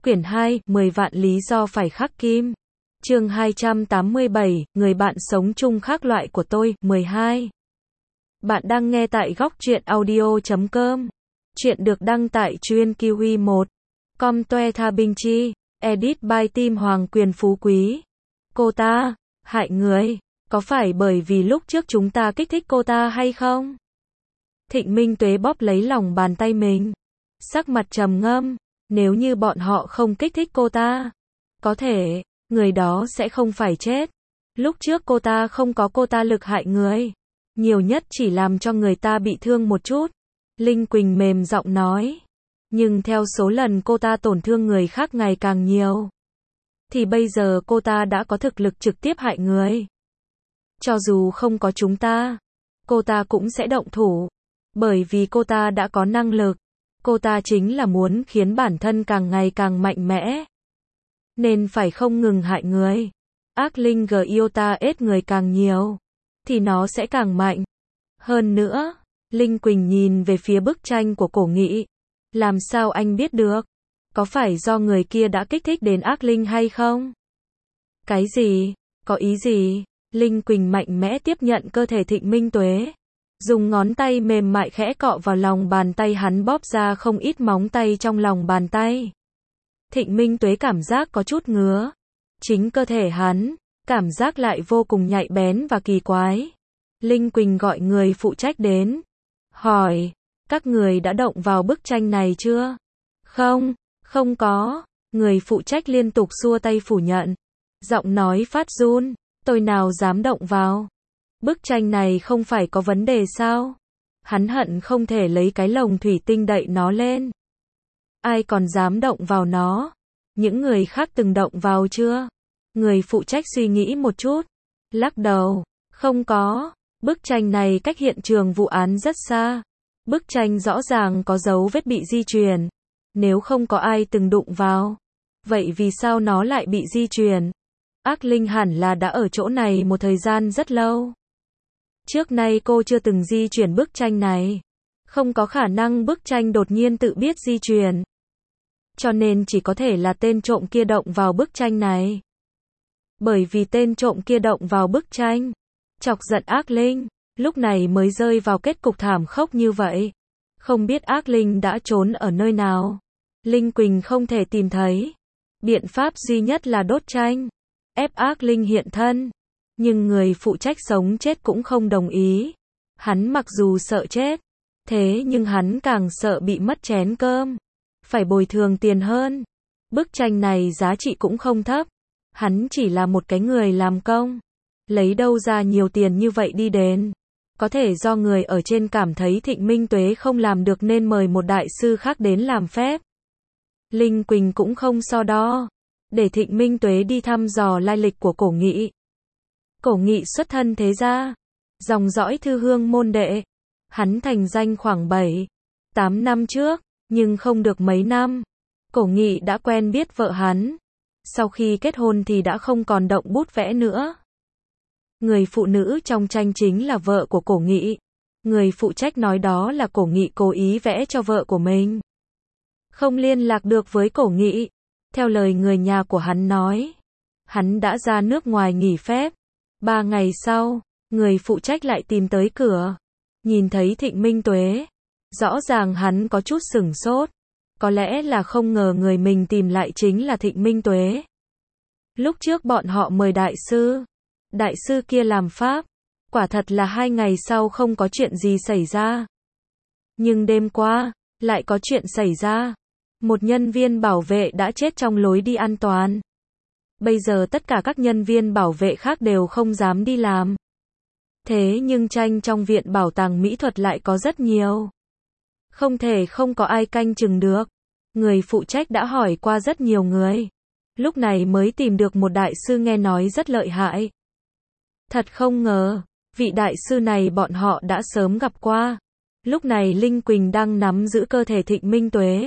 Quyển 2, 10 vạn lý do phải khắc kim. Chương 287, người bạn sống chung khác loại của tôi, 12. Bạn đang nghe tại góc truyện audio.com. Chuyện được đăng tại chuyên Kiwi 1. Com Toe Tha Binh Chi. Edit by Tim Hoàng Quyền Phú Quý. Cô ta hại người. Có phải bởi vì lúc trước chúng ta kích thích cô ta hay không? Thịnh Minh Tuế bóp lấy lòng bàn tay mình. Sắc mặt trầm ngâm. Nếu như bọn họ không kích thích cô ta, có thể, người đó sẽ không phải chết. Lúc trước cô ta không có cô ta lực hại người. Nhiều nhất chỉ làm cho người ta bị thương một chút. Linh Quỳnh mềm giọng nói. Nhưng theo số lần cô ta tổn thương người khác ngày càng nhiều, thì bây giờ cô ta đã có thực lực trực tiếp hại người. Cho dù không có chúng ta, cô ta cũng sẽ động thủ. Bởi vì cô ta đã có năng lực. Cô ta chính là muốn khiến bản thân càng ngày càng mạnh mẽ. Nên phải không ngừng hại người. Ác linh Giota ết người càng nhiều, thì nó sẽ càng mạnh. Hơn nữa, Linh Quỳnh nhìn về phía bức tranh của Cổ Nghị. Làm sao anh biết được? Có phải do người kia đã kích thích đến ác linh hay không? Cái gì? Có ý gì? Linh Quỳnh mạnh mẽ tiếp nhận cơ thể Thịnh Minh Tuế. Dùng ngón tay mềm mại khẽ cọ vào lòng bàn tay hắn, bóp ra không ít móng tay trong lòng bàn tay. Thịnh Minh Tuế cảm giác có chút ngứa. Chính cơ thể hắn, cảm giác lại vô cùng nhạy bén và kỳ quái. Linh Quỳnh gọi người phụ trách đến. Hỏi, các người đã động vào bức tranh này chưa? Không, không có. Người phụ trách liên tục xua tay phủ nhận. Giọng nói phát run, tôi nào dám động vào. Bức tranh này không phải có vấn đề sao? Hắn hận không thể lấy cái lồng thủy tinh đậy nó lên. Ai còn dám động vào nó? Những người khác từng động vào chưa? Người phụ trách suy nghĩ một chút. Lắc đầu. Không có. Bức tranh này cách hiện trường vụ án rất xa. Bức tranh rõ ràng có dấu vết bị di chuyển. Nếu không có ai từng đụng vào, vậy vì sao nó lại bị di chuyển? Ác linh hẳn là đã ở chỗ này một thời gian rất lâu. Trước nay cô chưa từng di chuyển bức tranh này. Không có khả năng bức tranh đột nhiên tự biết di chuyển. Cho nên chỉ có thể là tên trộm kia động vào bức tranh này. Bởi vì tên trộm kia động vào bức tranh, chọc giận ác linh, lúc này mới rơi vào kết cục thảm khốc như vậy. Không biết ác linh đã trốn ở nơi nào. Linh Quỳnh không thể tìm thấy. Biện pháp duy nhất là đốt tranh, ép ác linh hiện thân. Nhưng người phụ trách sống chết cũng không đồng ý. Hắn mặc dù sợ chết, thế nhưng hắn càng sợ bị mất chén cơm. Phải bồi thường tiền hơn. Bức tranh này giá trị cũng không thấp. Hắn chỉ là một cái người làm công. Lấy đâu ra nhiều tiền như vậy đi đền? Có thể do người ở trên cảm thấy Thịnh Minh Tuế không làm được nên mời một đại sư khác đến làm phép. Linh Quỳnh cũng không so đo. Để Thịnh Minh Tuế đi thăm dò lai lịch của Cổ Nghị. Cổ Nghị xuất thân thế gia, dòng dõi thư hương môn đệ. Hắn thành danh khoảng 7-8 năm trước, nhưng không được mấy năm, Cổ Nghị đã quen biết vợ hắn. Sau khi kết hôn thì đã không còn động bút vẽ nữa. Người phụ nữ trong tranh chính là vợ của Cổ Nghị. Người phụ trách nói đó là Cổ Nghị cố ý vẽ cho vợ của mình. Không liên lạc được với Cổ Nghị. Theo lời người nhà của hắn nói, hắn đã ra nước ngoài nghỉ phép. 3 ngày sau, người phụ trách lại tìm tới cửa. Nhìn thấy Thịnh Minh Tuế. Rõ ràng hắn có chút sửng sốt. Có lẽ là không ngờ người mình tìm lại chính là Thịnh Minh Tuế. Lúc trước bọn họ mời đại sư. Đại sư kia làm pháp. Quả thật là 2 ngày sau không có chuyện gì xảy ra. Nhưng đêm qua, lại có chuyện xảy ra. Một nhân viên bảo vệ đã chết trong lối đi an toàn. Bây giờ tất cả các nhân viên bảo vệ khác đều không dám đi làm. Thế nhưng tranh trong viện bảo tàng mỹ thuật lại có rất nhiều. Không thể không có ai canh chừng được. Người phụ trách đã hỏi qua rất nhiều người. Lúc này mới tìm được một đại sư nghe nói rất lợi hại. Thật không ngờ, vị đại sư này bọn họ đã sớm gặp qua. Lúc này Linh Quỳnh đang nắm giữ cơ thể Thịnh Minh Tuế.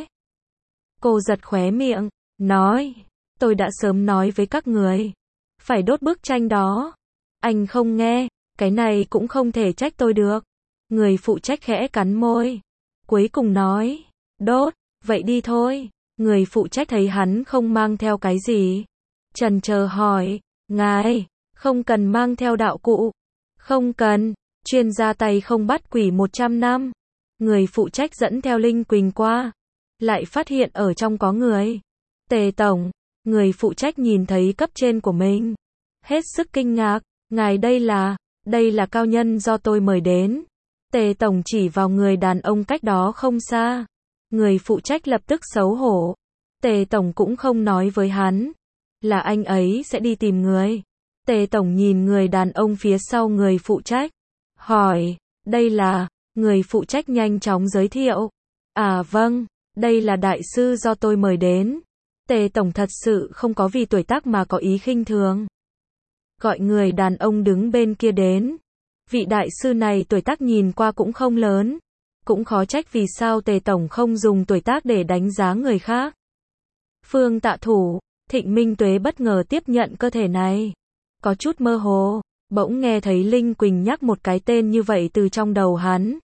Cô giật khóe miệng, nói, tôi đã sớm nói với các người, phải đốt bức tranh đó. Anh không nghe, cái này cũng không thể trách tôi được. Người phụ trách khẽ cắn môi. Cuối cùng nói, đốt, vậy đi thôi. Người phụ trách thấy hắn không mang theo cái gì, chần chờ hỏi, ngài, không cần mang theo đạo cụ. Không cần, chuyên gia tay không bắt quỷ 100 năm. Người phụ trách dẫn theo Linh Quỳnh qua, lại phát hiện ở trong có người. Tề tổng, người phụ trách nhìn thấy cấp trên của mình, hết sức kinh ngạc, ngài đây là cao nhân do tôi mời đến. Tề tổng chỉ vào người đàn ông cách đó không xa. Người phụ trách lập tức xấu hổ. Tề tổng cũng không nói với hắn là anh ấy sẽ đi tìm người. Tề tổng nhìn người đàn ông phía sau người phụ trách, hỏi, đây là, người phụ trách nhanh chóng giới thiệu. À vâng, đây là đại sư do tôi mời đến. Tề tổng thật sự không có vì tuổi tác mà có ý khinh thường. Gọi người đàn ông đứng bên kia đến. Vị đại sư này tuổi tác nhìn qua cũng không lớn. Cũng khó trách vì sao Tề tổng không dùng tuổi tác để đánh giá người khác. Phương Tạ Thủ, Thịnh Minh Tuế bất ngờ tiếp nhận cơ thể này. Có chút mơ hồ, bỗng nghe thấy Linh Quỳnh nhắc một cái tên như vậy từ trong đầu hắn.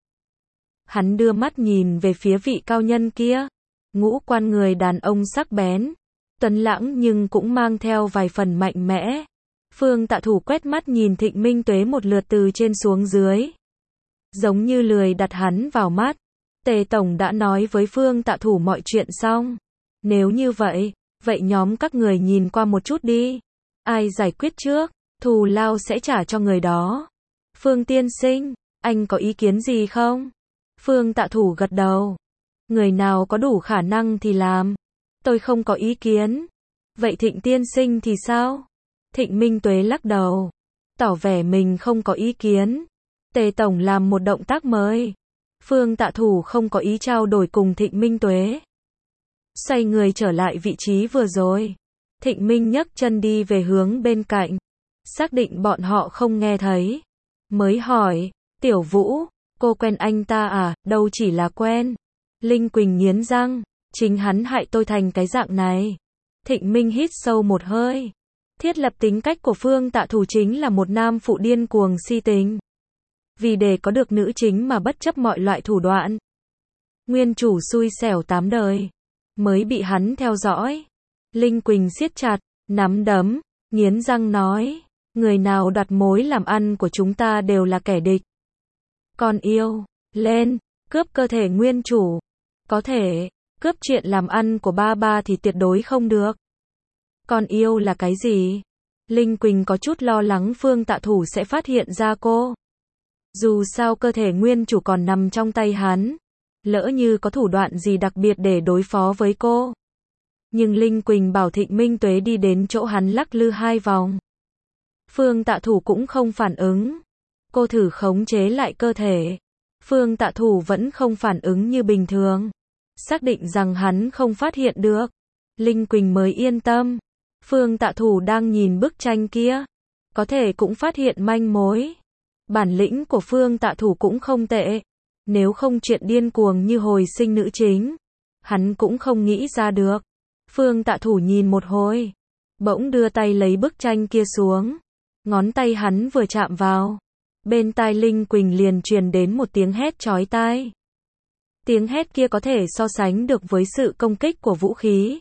Hắn đưa mắt nhìn về phía vị cao nhân kia. Ngũ quan người đàn ông sắc bén, tuấn lãng nhưng cũng mang theo vài phần mạnh mẽ. Phương Tạ Thủ quét mắt nhìn Thịnh Minh Tuế một lượt từ trên xuống dưới, giống như lười đặt hắn vào mắt. Tề tổng đã nói với Phương Tạ Thủ mọi chuyện xong. Nếu như vậy, nhóm các người nhìn qua một chút đi. Ai giải quyết trước, thù lao sẽ trả cho người đó. Phương tiên sinh, anh có ý kiến gì không? Phương Tạ Thủ gật đầu. Người nào có đủ khả năng thì làm. Tôi không có ý kiến. Vậy Thịnh tiên sinh thì sao? Thịnh Minh Tuế lắc đầu, tỏ vẻ mình không có ý kiến. Tề tổng làm một động tác mới. Phương Tạ Thủ không có ý trao đổi cùng Thịnh Minh Tuế. Xoay người trở lại vị trí vừa rồi. Thịnh Minh nhấc chân đi về hướng bên cạnh. Xác định bọn họ không nghe thấy. Mới hỏi, Tiểu Vũ, cô quen anh ta à? Đâu chỉ là quen. Linh Quỳnh nghiến răng, chính hắn hại tôi thành cái dạng này. Thịnh Minh hít sâu một hơi. Thiết lập tính cách của Phương Tạ Thủ chính là một nam phụ điên cuồng si tình. Vì để có được nữ chính mà bất chấp mọi loại thủ đoạn. Nguyên chủ xui xẻo 8 đời, mới bị hắn theo dõi. Linh Quỳnh siết chặt nắm đấm, nghiến răng nói, người nào đoạt mối làm ăn của chúng ta đều là kẻ địch. Con yêu, lên, cướp cơ thể nguyên chủ. Có thể, cướp chuyện làm ăn của ba thì tuyệt đối không được. Con yêu là cái gì? Linh Quỳnh có chút lo lắng Phương Tạ Thủ sẽ phát hiện ra cô. Dù sao cơ thể nguyên chủ còn nằm trong tay hắn. Lỡ như có thủ đoạn gì đặc biệt để đối phó với cô. Nhưng Linh Quỳnh bảo Thịnh Minh Tuế đi đến chỗ hắn lắc lư 2 vòng. Phương Tạ Thủ cũng không phản ứng. Cô thử khống chế lại cơ thể. Phương Tạ Thủ vẫn không phản ứng như bình thường. Xác định rằng hắn không phát hiện được. Linh Quỳnh mới yên tâm. Phương Tạ Thủ đang nhìn bức tranh kia. Có thể cũng phát hiện manh mối. Bản lĩnh của Phương Tạ Thủ cũng không tệ. Nếu không chuyện điên cuồng như hồi sinh nữ chính, hắn cũng không nghĩ ra được. Phương Tạ Thủ nhìn một hồi, bỗng đưa tay lấy bức tranh kia xuống. Ngón tay hắn vừa chạm vào, bên tai Linh Quỳnh liền truyền đến một tiếng hét chói tai. Tiếng hét kia có thể so sánh được với sự công kích của vũ khí.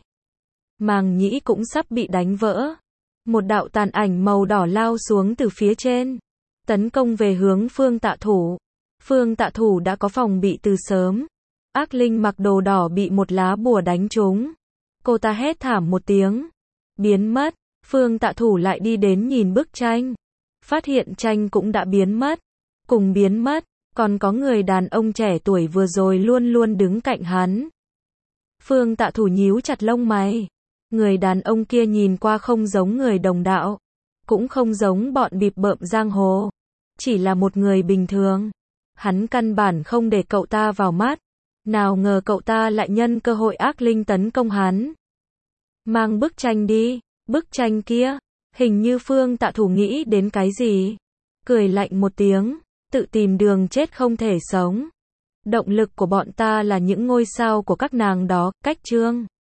Màng nhĩ cũng sắp bị đánh vỡ. Một đạo tàn ảnh màu đỏ lao xuống từ phía trên, tấn công về hướng Phương Tạ Thủ. Phương Tạ Thủ đã có phòng bị từ sớm. Ác linh mặc đồ đỏ bị một lá bùa đánh trúng. Cô ta hét thảm một tiếng, biến mất. Phương Tạ Thủ lại đi đến nhìn bức tranh, phát hiện tranh cũng đã biến mất. Cùng biến mất, còn có người đàn ông trẻ tuổi vừa rồi luôn luôn đứng cạnh hắn. Phương Tạ Thủ nhíu chặt lông mày. Người đàn ông kia nhìn qua không giống người đồng đạo, cũng không giống bọn bịp bợm giang hồ, chỉ là một người bình thường. Hắn căn bản không để cậu ta vào mắt. Nào ngờ cậu ta lại nhân cơ hội ác linh tấn công hắn. Mang bức tranh đi. Bức tranh kia, hình như Phương Tạ Thủ nghĩ đến cái gì. Cười lạnh một tiếng, tự tìm đường chết không thể sống. Động lực của bọn ta là những ngôi sao của các nàng đó. Cách chương